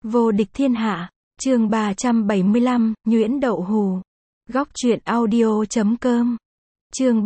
Vô địch thiên hạ, chương 375, nhuyễn đậu hù. Góc truyện audio.com. Chương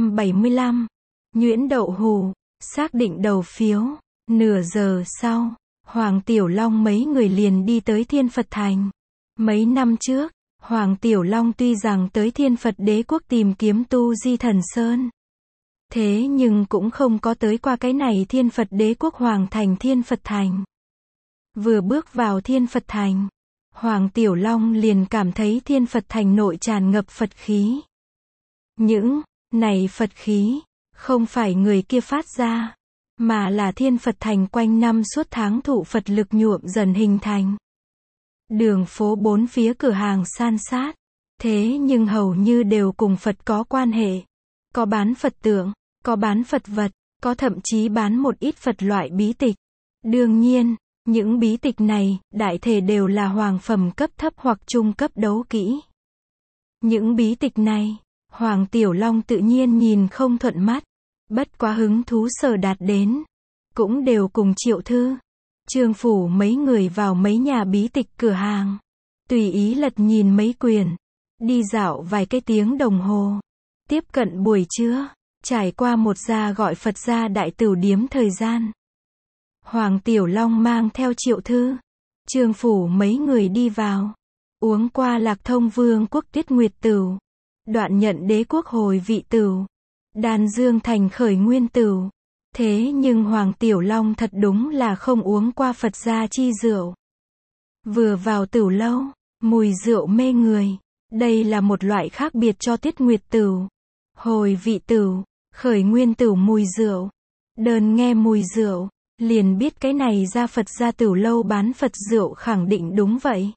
375, nhuyễn đậu hù, xác định đầu phiếu. Nửa giờ sau, Hoàng Tiểu Long mấy người liền đi tới Thiên Phật Thành. Mấy năm trước, Hoàng Tiểu Long tuy rằng tới Thiên Phật Đế quốc tìm kiếm tu di thần sơn. Thế nhưng cũng không có tới qua cái này Thiên Phật Đế quốc Hoàng Thành Thiên Phật Thành. Vừa bước vào Thiên Phật Thành, Hoàng Tiểu Long liền cảm thấy Thiên Phật Thành nội tràn ngập Phật khí. Những này Phật khí, không phải người kia phát ra, mà là Thiên Phật Thành quanh năm suốt tháng thụ Phật lực nhuộm dần hình thành. Đường phố bốn phía cửa hàng san sát, thế nhưng hầu như đều cùng Phật có quan hệ. Có bán Phật tượng, có bán Phật vật, có thậm chí bán một ít Phật loại bí tịch. Đương nhiên, những bí tịch này, đại thể đều là hoàng phẩm cấp thấp hoặc trung cấp đấu kỹ. Những bí tịch này, Hoàng Tiểu Long tự nhiên nhìn không thuận mắt, bất quá hứng thú sở đạt đến, cũng đều cùng Triệu Thư, Trương Phủ mấy người vào mấy nhà bí tịch cửa hàng, tùy ý lật nhìn mấy quyển, đi dạo vài cái tiếng đồng hồ. Tiếp cận buổi trưa, trải qua một gia gọi Phật gia đại tửu điếm thời gian. Hoàng Tiểu Long mang theo Triệu Thư, Trương Phủ mấy người đi vào, uống qua Lạc Thông Vương quốc Tiết Nguyệt Tửu, Đoạn Nhận Đế quốc Hồi Vị Tửu, Đan Dương Thành Khởi Nguyên Tửu. Thế nhưng Hoàng Tiểu Long thật đúng là không uống qua Phật gia chi rượu. Vừa vào tửu lâu, mùi rượu mê người. Đây là một loại khác biệt cho Tiết Nguyệt Tửu, Hồi Vị Tửu, Khởi Nguyên Tửu mùi rượu. Đơn nghe mùi rượu, liền biết cái này ra Phật gia tửu lâu bán Phật rượu khẳng định đúng vậy.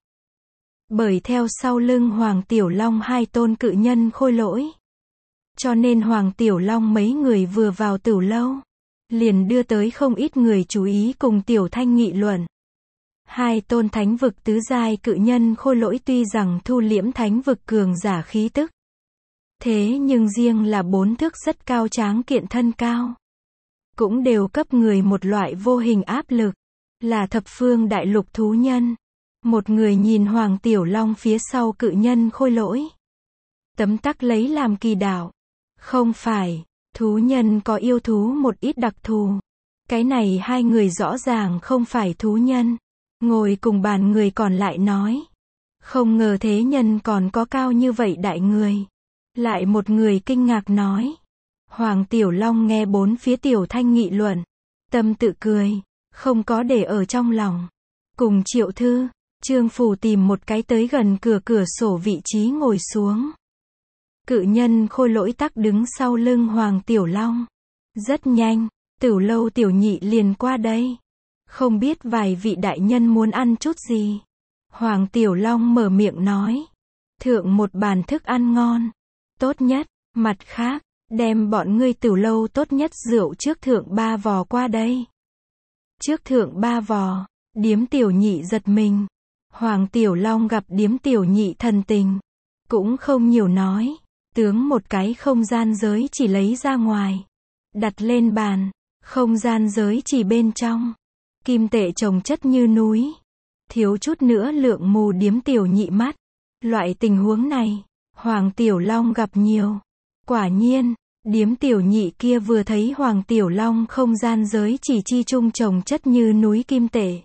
Bởi theo sau lưng Hoàng Tiểu Long hai tôn cự nhân khôi lỗi. Cho nên Hoàng Tiểu Long mấy người vừa vào tửu lâu, liền đưa tới không ít người chú ý cùng Tiểu Thanh nghị luận. Hai tôn thánh vực tứ giai cự nhân khôi lỗi tuy rằng thu liễm thánh vực cường giả khí tức. Thế nhưng riêng là bốn thước rất cao tráng kiện thân cao. Cũng đều cấp người một loại vô hình áp lực, là thập phương đại lục thú nhân. Một người nhìn Hoàng Tiểu Long phía sau cự nhân khôi lỗi, tấm tắc lấy làm kỳ đạo. Không phải, thú nhân có yêu thú một ít đặc thù. Cái này hai người rõ ràng không phải thú nhân. Ngồi cùng bàn người còn lại nói, không ngờ thế nhân còn có cao như vậy đại người. Lại một người kinh ngạc nói. Hoàng Tiểu Long nghe bốn phía Tiểu Thanh nghị luận, tâm tự cười, không có để ở trong lòng. Cùng Triệu Thư, Trương Phủ tìm một cái tới gần cửa sổ vị trí ngồi xuống. Cự nhân khôi lỗi tắc đứng sau lưng Hoàng Tiểu Long. Rất nhanh, tửu lâu tiểu nhị liền qua đây. Không biết vài vị đại nhân muốn ăn chút gì. Hoàng Tiểu Long mở miệng nói. Thượng một bàn thức ăn ngon. Tốt nhất, mặt khác, đem bọn ngươi tửu lâu tốt nhất rượu trước thượng 3 vò qua đây. Trước thượng 3 vò, điếm tiểu nhị giật mình. Hoàng Tiểu Long gặp điếm tiểu nhị thần tình, cũng không nhiều nói. Tướng một cái không gian giới chỉ lấy ra ngoài, đặt lên bàn. Không gian giới chỉ bên trong, kim tệ chồng chất như núi, thiếu chút nữa lượng mù điếm tiểu nhị mắt. Loại tình huống này, Hoàng Tiểu Long gặp nhiều. Quả nhiên, điếm tiểu nhị kia vừa thấy Hoàng Tiểu Long không gian giới chỉ chi chung chồng chất như núi kim tệ,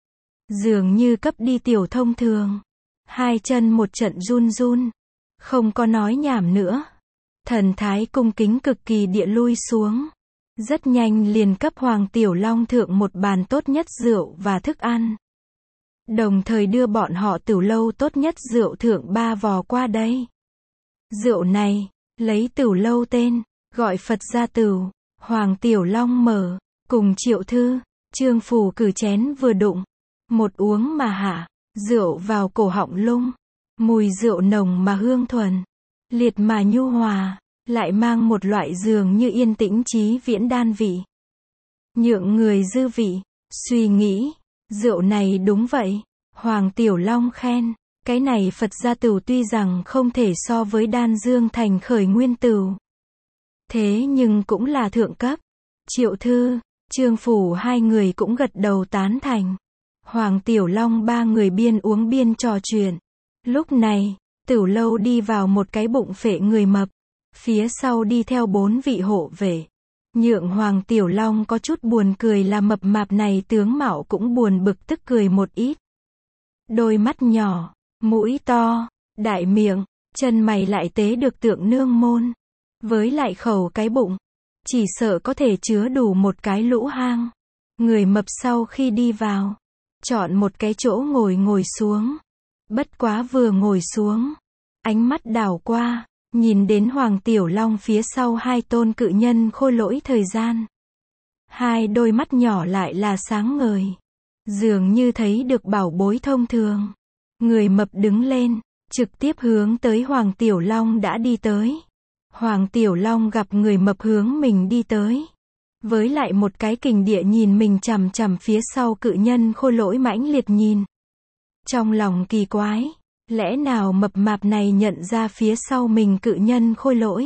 dường như cấp đi tiểu thông thường. Hai chân một trận run run, không có nói nhảm nữa. Thần thái cung kính cực kỳ địa lui xuống. Rất nhanh liền cấp Hoàng Tiểu Long thượng một bàn tốt nhất rượu và thức ăn. Đồng thời đưa bọn họ tửu lâu tốt nhất rượu thượng 3 vò qua đây. Rượu này, lấy tửu lâu tên, gọi Phật gia tửu. Hoàng Tiểu Long mở, cùng Triệu Thư, Trương Phủ cử chén vừa đụng. Một uống mà hạ, rượu vào cổ họng lung. Mùi rượu nồng mà hương thuần, liệt mà nhu hòa. Lại mang một loại dường như yên tĩnh trí viễn đan vị. Nhượng người dư vị, suy nghĩ, rượu này đúng vậy. Hoàng Tiểu Long khen, cái này Phật gia tửu tuy rằng không thể so với Đan Dương Thành Khởi Nguyên Tửu. Thế nhưng cũng là thượng cấp. Triệu Thư, Trương Phủ hai người cũng gật đầu tán thành. Hoàng Tiểu Long ba người biên uống biên trò chuyện. Lúc này, Tửu Lâu đi vào một cái bụng phệ người mập. Phía sau đi theo 4 vị hộ vệ. Nhượng Hoàng Tiểu Long có chút buồn cười là mập mạp này tướng mạo cũng buồn bực tức cười một ít. Đôi mắt nhỏ, mũi to, đại miệng, chân mày lại tế được tượng nương môn. Với lại khẩu cái bụng, chỉ sợ có thể chứa đủ một cái lũ hang. Người mập sau khi đi vào, chọn một cái chỗ ngồi xuống. Bất quá vừa ngồi xuống, ánh mắt đảo qua, nhìn đến Hoàng Tiểu Long phía sau 2 tôn cự nhân khôi lỗi thời gian. 2 đôi mắt nhỏ lại là sáng ngời. Dường như thấy được bảo bối thông thường. Người mập đứng lên, trực tiếp hướng tới Hoàng Tiểu Long đã đi tới. Hoàng Tiểu Long gặp người mập hướng mình đi tới. Với lại một cái kình địa nhìn mình chằm chằm phía sau cự nhân khôi lỗi mãnh liệt nhìn. Trong lòng kỳ quái, lẽ nào mập mạp này nhận ra phía sau mình cự nhân khôi lỗi?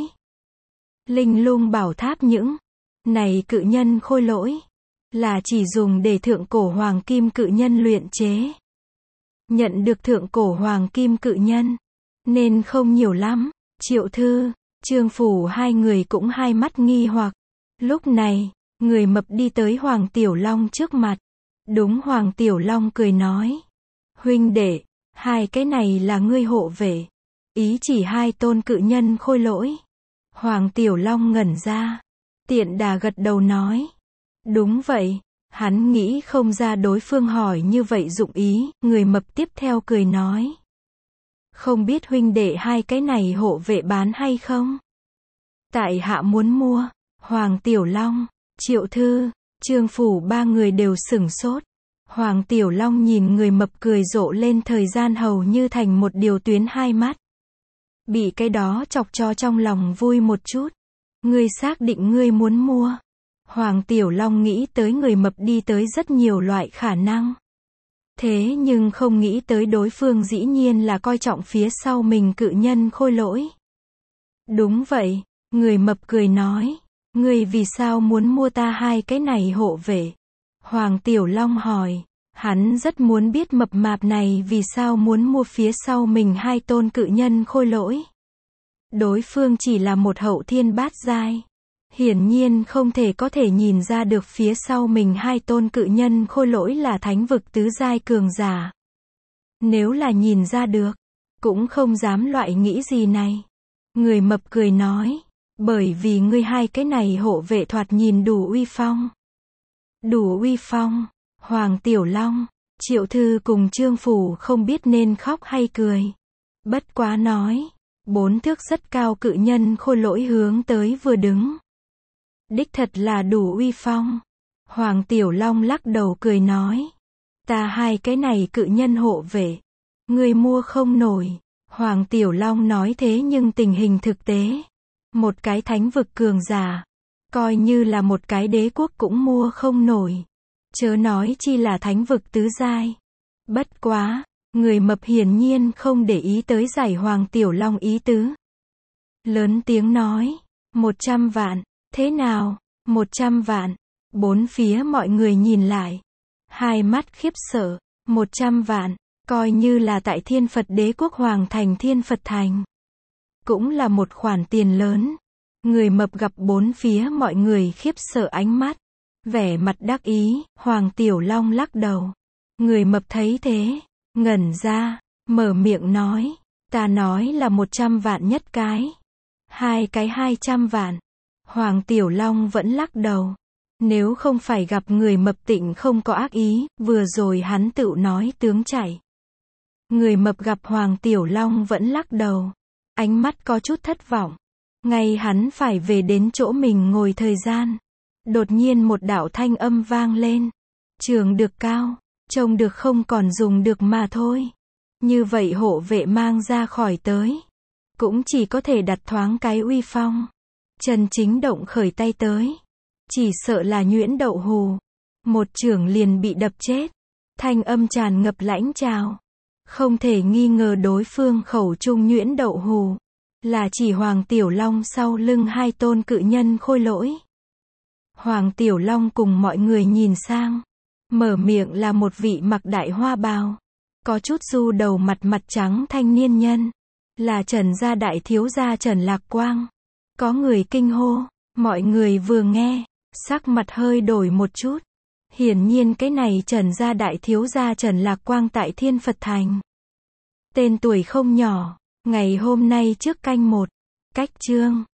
Linh Lung bảo tháp những này cự nhân khôi lỗi là chỉ dùng để thượng cổ hoàng kim cự nhân luyện chế. Nhận được thượng cổ hoàng kim cự nhân nên không nhiều lắm. Triệu Thư, Trương Phủ 2 người cũng hai mắt nghi hoặc. Lúc này, người mập đi tới Hoàng Tiểu Long trước mặt. Đúng, Hoàng Tiểu Long cười nói. Huynh đệ, 2 cái này là ngươi hộ vệ. Ý chỉ 2 tôn cự nhân khôi lỗi. Hoàng Tiểu Long ngẩn ra. Tiện đà gật đầu nói. Đúng vậy. Hắn nghĩ không ra đối phương hỏi như vậy dụng ý. Người mập tiếp theo cười nói. Không biết huynh đệ 2 cái này hộ vệ bán hay không? Tại hạ muốn mua. Hoàng Tiểu Long, Triệu Thư, Trương Phủ 3 người đều sửng sốt. Hoàng Tiểu Long nhìn người mập cười rộ lên thời gian hầu như thành một điều tuyến 2 mắt. Bị cái đó chọc cho trong lòng vui một chút. Ngươi xác định ngươi muốn mua. Hoàng Tiểu Long nghĩ tới người mập đi tới rất nhiều loại khả năng. Thế nhưng không nghĩ tới đối phương dĩ nhiên là coi trọng phía sau mình cự nhân khôi lỗi. Đúng vậy, người mập cười nói. Ngươi vì sao muốn mua ta 2 cái này hộ vệ? Hoàng Tiểu Long hỏi. Hắn rất muốn biết mập mạp này vì sao muốn mua phía sau mình 2 tôn cự nhân khôi lỗi. Đối phương chỉ là một hậu thiên bát giai. Hiển nhiên không thể có thể nhìn ra được phía sau mình 2 tôn cự nhân khôi lỗi là thánh vực tứ giai cường giả. Nếu là nhìn ra được, cũng không dám loại nghĩ gì này. Người mập cười nói. Bởi vì ngươi 2 cái này hộ vệ thoạt nhìn đủ uy phong. Đủ uy phong. Hoàng Tiểu Long, Triệu Thư cùng Trương Phủ không biết nên khóc hay cười. Bất quá nói. 4 thước rất cao cự nhân khôi lỗi hướng tới vừa đứng. Đích thật là đủ uy phong. Hoàng Tiểu Long lắc đầu cười nói. Ta 2 cái này cự nhân hộ vệ. Ngươi mua không nổi. Hoàng Tiểu Long nói thế nhưng tình hình thực tế. Một cái thánh vực cường giả. Coi như là một cái đế quốc cũng mua không nổi. Chớ nói chi là thánh vực tứ giai. Bất quá, người mập hiển nhiên không để ý tới giải Hoàng Tiểu Long ý tứ. Lớn tiếng nói. 100 vạn. Thế nào? 100 vạn. 4 phía mọi người nhìn lại. Hai mắt khiếp sợ. 100 vạn. Coi như là tại Thiên Phật Đế quốc Hoàng thành Thiên Phật Thành. Cũng là một khoản tiền lớn. Người mập gặp 4 phía mọi người khiếp sợ ánh mắt. Vẻ mặt đắc ý, Hoàng Tiểu Long lắc đầu. Người mập thấy thế, ngẩn ra, mở miệng nói. Ta nói là 100 vạn nhất cái. 2 cái 200 vạn. Hoàng Tiểu Long vẫn lắc đầu. Nếu không phải gặp người mập tịnh không có ác ý, vừa rồi hắn tự nói tướng chảy. Người mập gặp Hoàng Tiểu Long vẫn lắc đầu. Ánh mắt có chút thất vọng. Ngay hắn phải về đến chỗ mình ngồi thời gian. Đột nhiên một đạo thanh âm vang lên. Trường được cao, trông được không còn dùng được mà thôi. Như vậy hộ vệ mang ra khỏi tới. Cũng chỉ có thể đặt thoáng cái uy phong. Trần Chính Động khởi tay tới. Chỉ sợ là Nhuyễn Đậu Hù. Một chưởng liền bị đập chết. Thanh âm tràn ngập lãnh trào. Không thể nghi ngờ đối phương khẩu trung Nhuyễn Đậu Hù. Là chỉ Hoàng Tiểu Long sau lưng 2 tôn cự nhân khôi lỗi. Hoàng Tiểu Long cùng mọi người nhìn sang. Mở miệng là một vị mặc đại hoa bào, có chút du đầu mặt mặt trắng thanh niên nhân. Là Trần gia đại thiếu gia Trần Lạc Quang. Có người kinh hô, mọi người vừa nghe, sắc mặt hơi đổi một chút. Hiển nhiên cái này Trần gia đại thiếu gia Trần Lạc Quang tại Thiên Phật Thành. Tên tuổi không nhỏ, ngày hôm nay trước canh 1, cách chương.